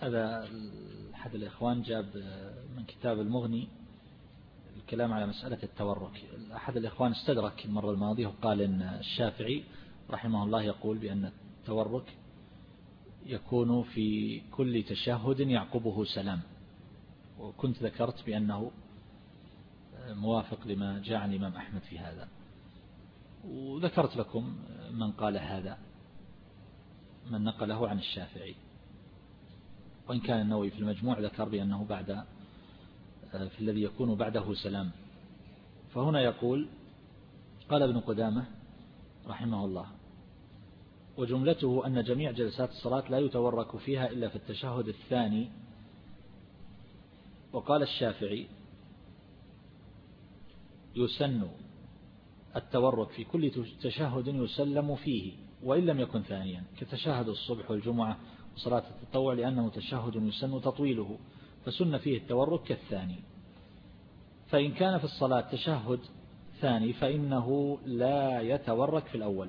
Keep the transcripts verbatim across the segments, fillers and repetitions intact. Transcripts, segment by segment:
هذا أحد الإخوان جاب من كتاب المغني الكلام على مسألة التورك. أحد الإخوان استدرك المرة الماضية وقال إن الشافعي رحمه الله يقول بأن التورك يكون في كل تشهد يعقبه سلام، وكنت ذكرت بأنه موافق لما جاء عن الإمام أحمد في هذا، وذكرت لكم من قال هذا من نقله عن الشافعي، وإن كان النووي في المجموع ذكر بأنه بعد في الذي يكون بعده سلام. فهنا يقول قال ابن قدامة رحمه الله: وجملته أن جميع جلسات الصلاة لا يتورك فيها إلا في التشهد الثاني. وقال الشافعي: يسن التورك في كل تشهد يسلم فيه وإن لم يكن ثانيا، كتشهد الصبح والجمعة وصلاة التطوع، لأنه تشهد يسن تطويله فسن فيه التورك كالثاني. فإن كان في الصلاة تشهد ثاني فإنه لا يتورك في الأول.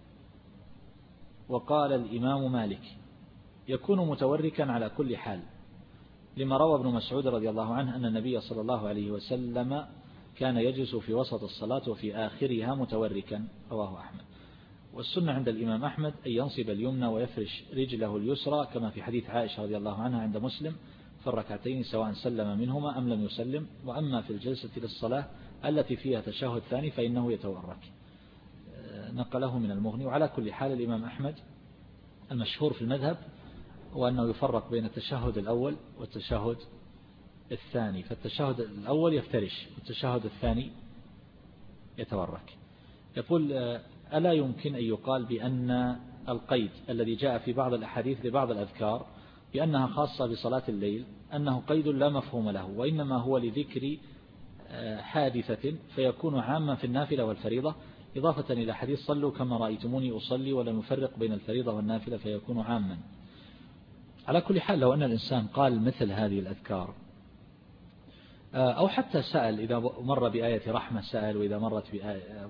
وقال الإمام مالك: يكون متوركا على كل حال، لما روى ابن مسعود رضي الله عنه أن النبي صلى الله عليه وسلم كان يجلس في وسط الصلاة وفي آخرها متوركا، رواه أحمد. والسنة عند الإمام أحمد أن ينصب اليمنى ويفرش رجله اليسرى، كما في حديث عائشة رضي الله عنها عند مسلم في الركعتين سواء سلم منهما أم لم يسلم. وأما في الجلسة للصلاة التي فيها تشهد ثاني فإنه يتورك. نقله من المغني. وعلى كل حال الإمام أحمد المشهور في المذهب وأنه يفرق بين التشهد الأول والتشهد الثاني، فالتشهد الأول يفترش والتشهد الثاني يتورك. يقول: ألا يمكن أن يقال بأن القيد الذي جاء في بعض الأحاديث لبعض الأذكار بأنها خاصة بصلاة الليل أنه قيد لا مفهوم له، وإنما هو لذكر حادثة فيكون عاما في النافلة والفريضة، إضافة إلى حديث صلوا كما رأيتموني أصلي ولم يفرق بين الفريضة والنافلة فيكون عاما. على كل حال لو أن الإنسان قال مثل هذه الأذكار أو حتى سأل، إذا مر بآية رحمة سأل، وإذا مرت بآية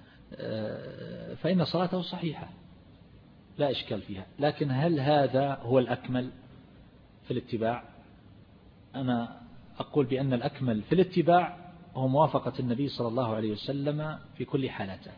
فإن صلاته صحيحة لا إشكال فيها. لكن هل هذا هو الأكمل في الاتباع؟ أنا أقول بأن الأكمل في الاتباع هو موافقة النبي صلى الله عليه وسلم في كل حالته.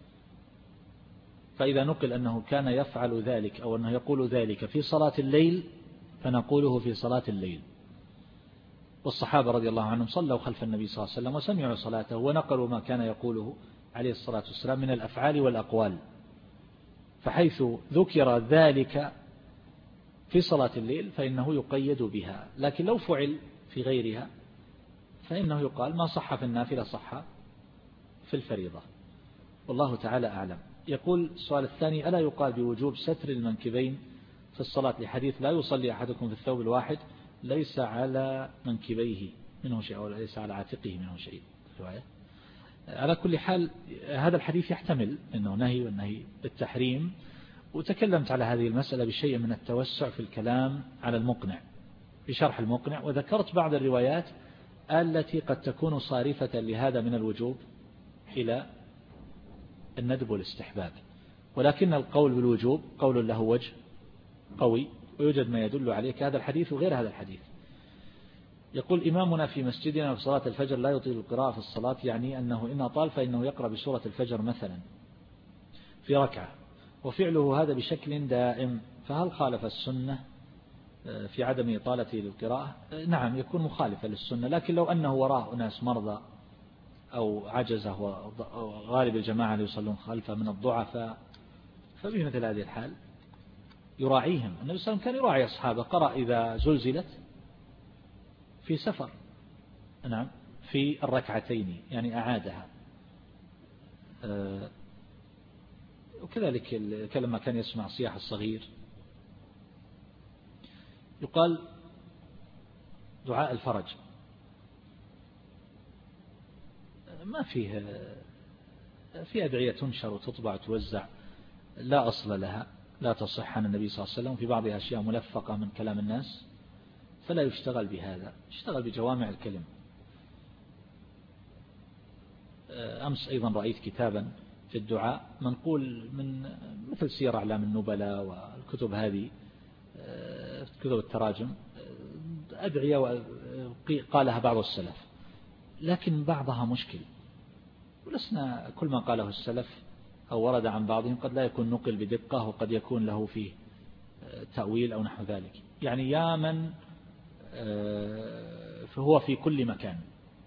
فإذا نقل أنه كان يفعل ذلك أو أنه يقول ذلك في صلاة الليل فنقوله في صلاة الليل. والصحابة رضي الله عنهم صلوا خلف النبي صلى الله عليه وسلم وسمعوا صلاته ونقلوا ما كان يقوله عليه الصلاة والسلام من الأفعال والأقوال. فحيث ذكر ذلك في صلاة الليل فإنه يقيد بها، لكن لو فعل في غيرها فإنه يقال ما صح في النافلة صح في الفريضة، والله تعالى أعلم. يقول السؤال الثاني: ألا يقال بوجوب ستر المنكبين في الصلاة لحديث لا يصلي أحدكم في الثوب الواحد ليس على منكبيه منه شيء أو ليس على عاتقه منه شيء رواية. على كل حال هذا الحديث يحتمل أنه نهي والنهي بالتحريم، وتكلمت على هذه المسألة بشيء من التوسع في الكلام على المقنع في شرح المقنع، وذكرت بعض الروايات التي قد تكون صارفة لهذا من الوجوب إلى الندب والاستحباب، ولكن القول بالوجوب قول له وجه قوي ويوجد ما يدل عليه كهذا الحديث وغير هذا الحديث. يقول: إمامنا في مسجدنا في صلاة الفجر لا يطيل القراءة في الصلاة، يعني أنه إن أطال فإنه يقرأ بسورة الفجر مثلا في ركعة، وفعله هذا بشكل دائم، فهل خالف السنة في عدم إطالته للقراءة؟ نعم يكون مخالفا للسنة، لكن لو أنه وراء ناس مرضى أو عجزه وغالب الجماعة يصلون خلفه من الضعفاء فبمثل هذه الحال يراعيهم. النبي صلى الله عليه وسلم كان يراعي أصحابه، قرأ إذا زلزلت في سفر نعم في الركعتين يعني أعادها. وكذلك لما كان يسمع صياح الصغير. يقال دعاء الفرج ما فيه في أدعية تنشر وتطبع وتوزع لا أصل لها، لا تصح عن النبي صلى الله عليه وسلم، في بعضها أشياء ملفقة من كلام الناس، فلا يشتغل بهذا، يشتغل بجوامع الكلم. أمس أيضا رأيت كتابا في الدعاء منقول من مثل سير أعلام النبلاء والكتب هذه كتب التراجم أدعية قالها بعض السلف، لكن بعضها مشكل، ولسنا كل ما قاله السلف أو ورد عن بعضهم قد لا يكون نقل بدقة، وقد يكون له فيه تأويل أو نحو ذلك. يعني يا من فهو في كل مكان،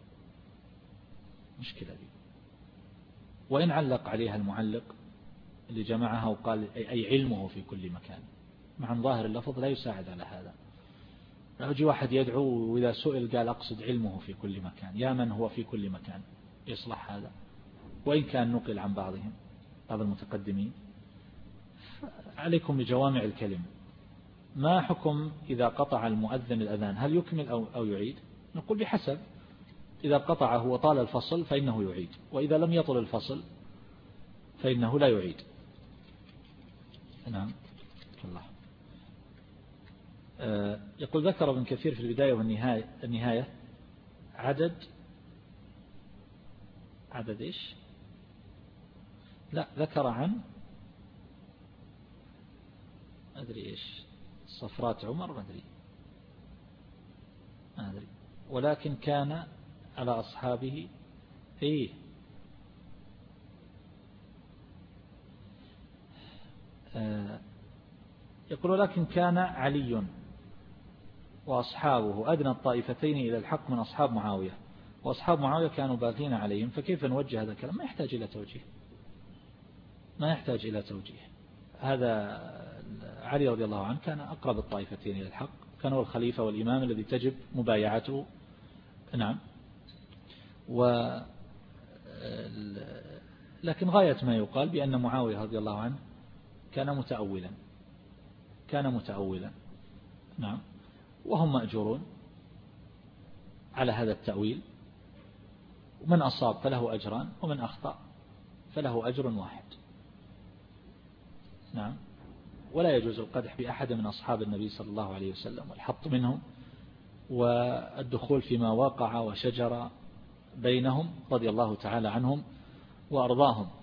مشكلة دي. وإن علق عليها المعلق اللي جمعها وقال أي علمه في كل مكان، مع ظاهر اللفظ لا يساعد على هذا. يجي واحد يدعو وإذا سئل قال أقصد علمه في كل مكان، يا من هو في كل مكان، يصلح هذا؟ وإن كان نقل عن بعضهم بعض المتقدمين. عليكم بجوامع الكلم. ما حكم إذا قطع المؤذن الأذان، هل يكمل أو أو يعيد؟ نقول بحسب، إذا قطعه وطال الفصل فإنه يعيد، وإذا لم يطل الفصل فإنه لا يعيد. نعم. الله. يقول ذكر ابن كثير في البداية والنهاية النهاية عدد عدد إيش؟ لا، ذكر عن أدري إيش صفرات عمر، ما أدري ما أدري ولكن كان على أصحابه إيه آه يقول ولكن كان علي وأصحابه أدنى الطائفتين إلى الحق من أصحاب معاوية، وأصحاب معاوية كانوا باغين عليهم، فكيف نوجه هذا الكلام؟ ما يحتاج إلى توجيه، ما يحتاج إلى توجيه. هذا علي رضي الله عنه كان أقرب الطائفتين إلى الحق، كان هو الخليفة والإمام الذي تجب مبايعته. نعم. و لكن غاية ما يقال بأن معاوية رضي الله عنه كان متأولا كان متأولا نعم، وهم مأجورون على هذا التأويل، ومن أصاب فله أجران، ومن أخطأ فله أجر واحد. نعم. ولا يجوز القدح بأحد من أصحاب النبي صلى الله عليه وسلم والحط منهم والدخول فيما وقع وشجر بينهم رضي الله تعالى عنهم وأرضاهم.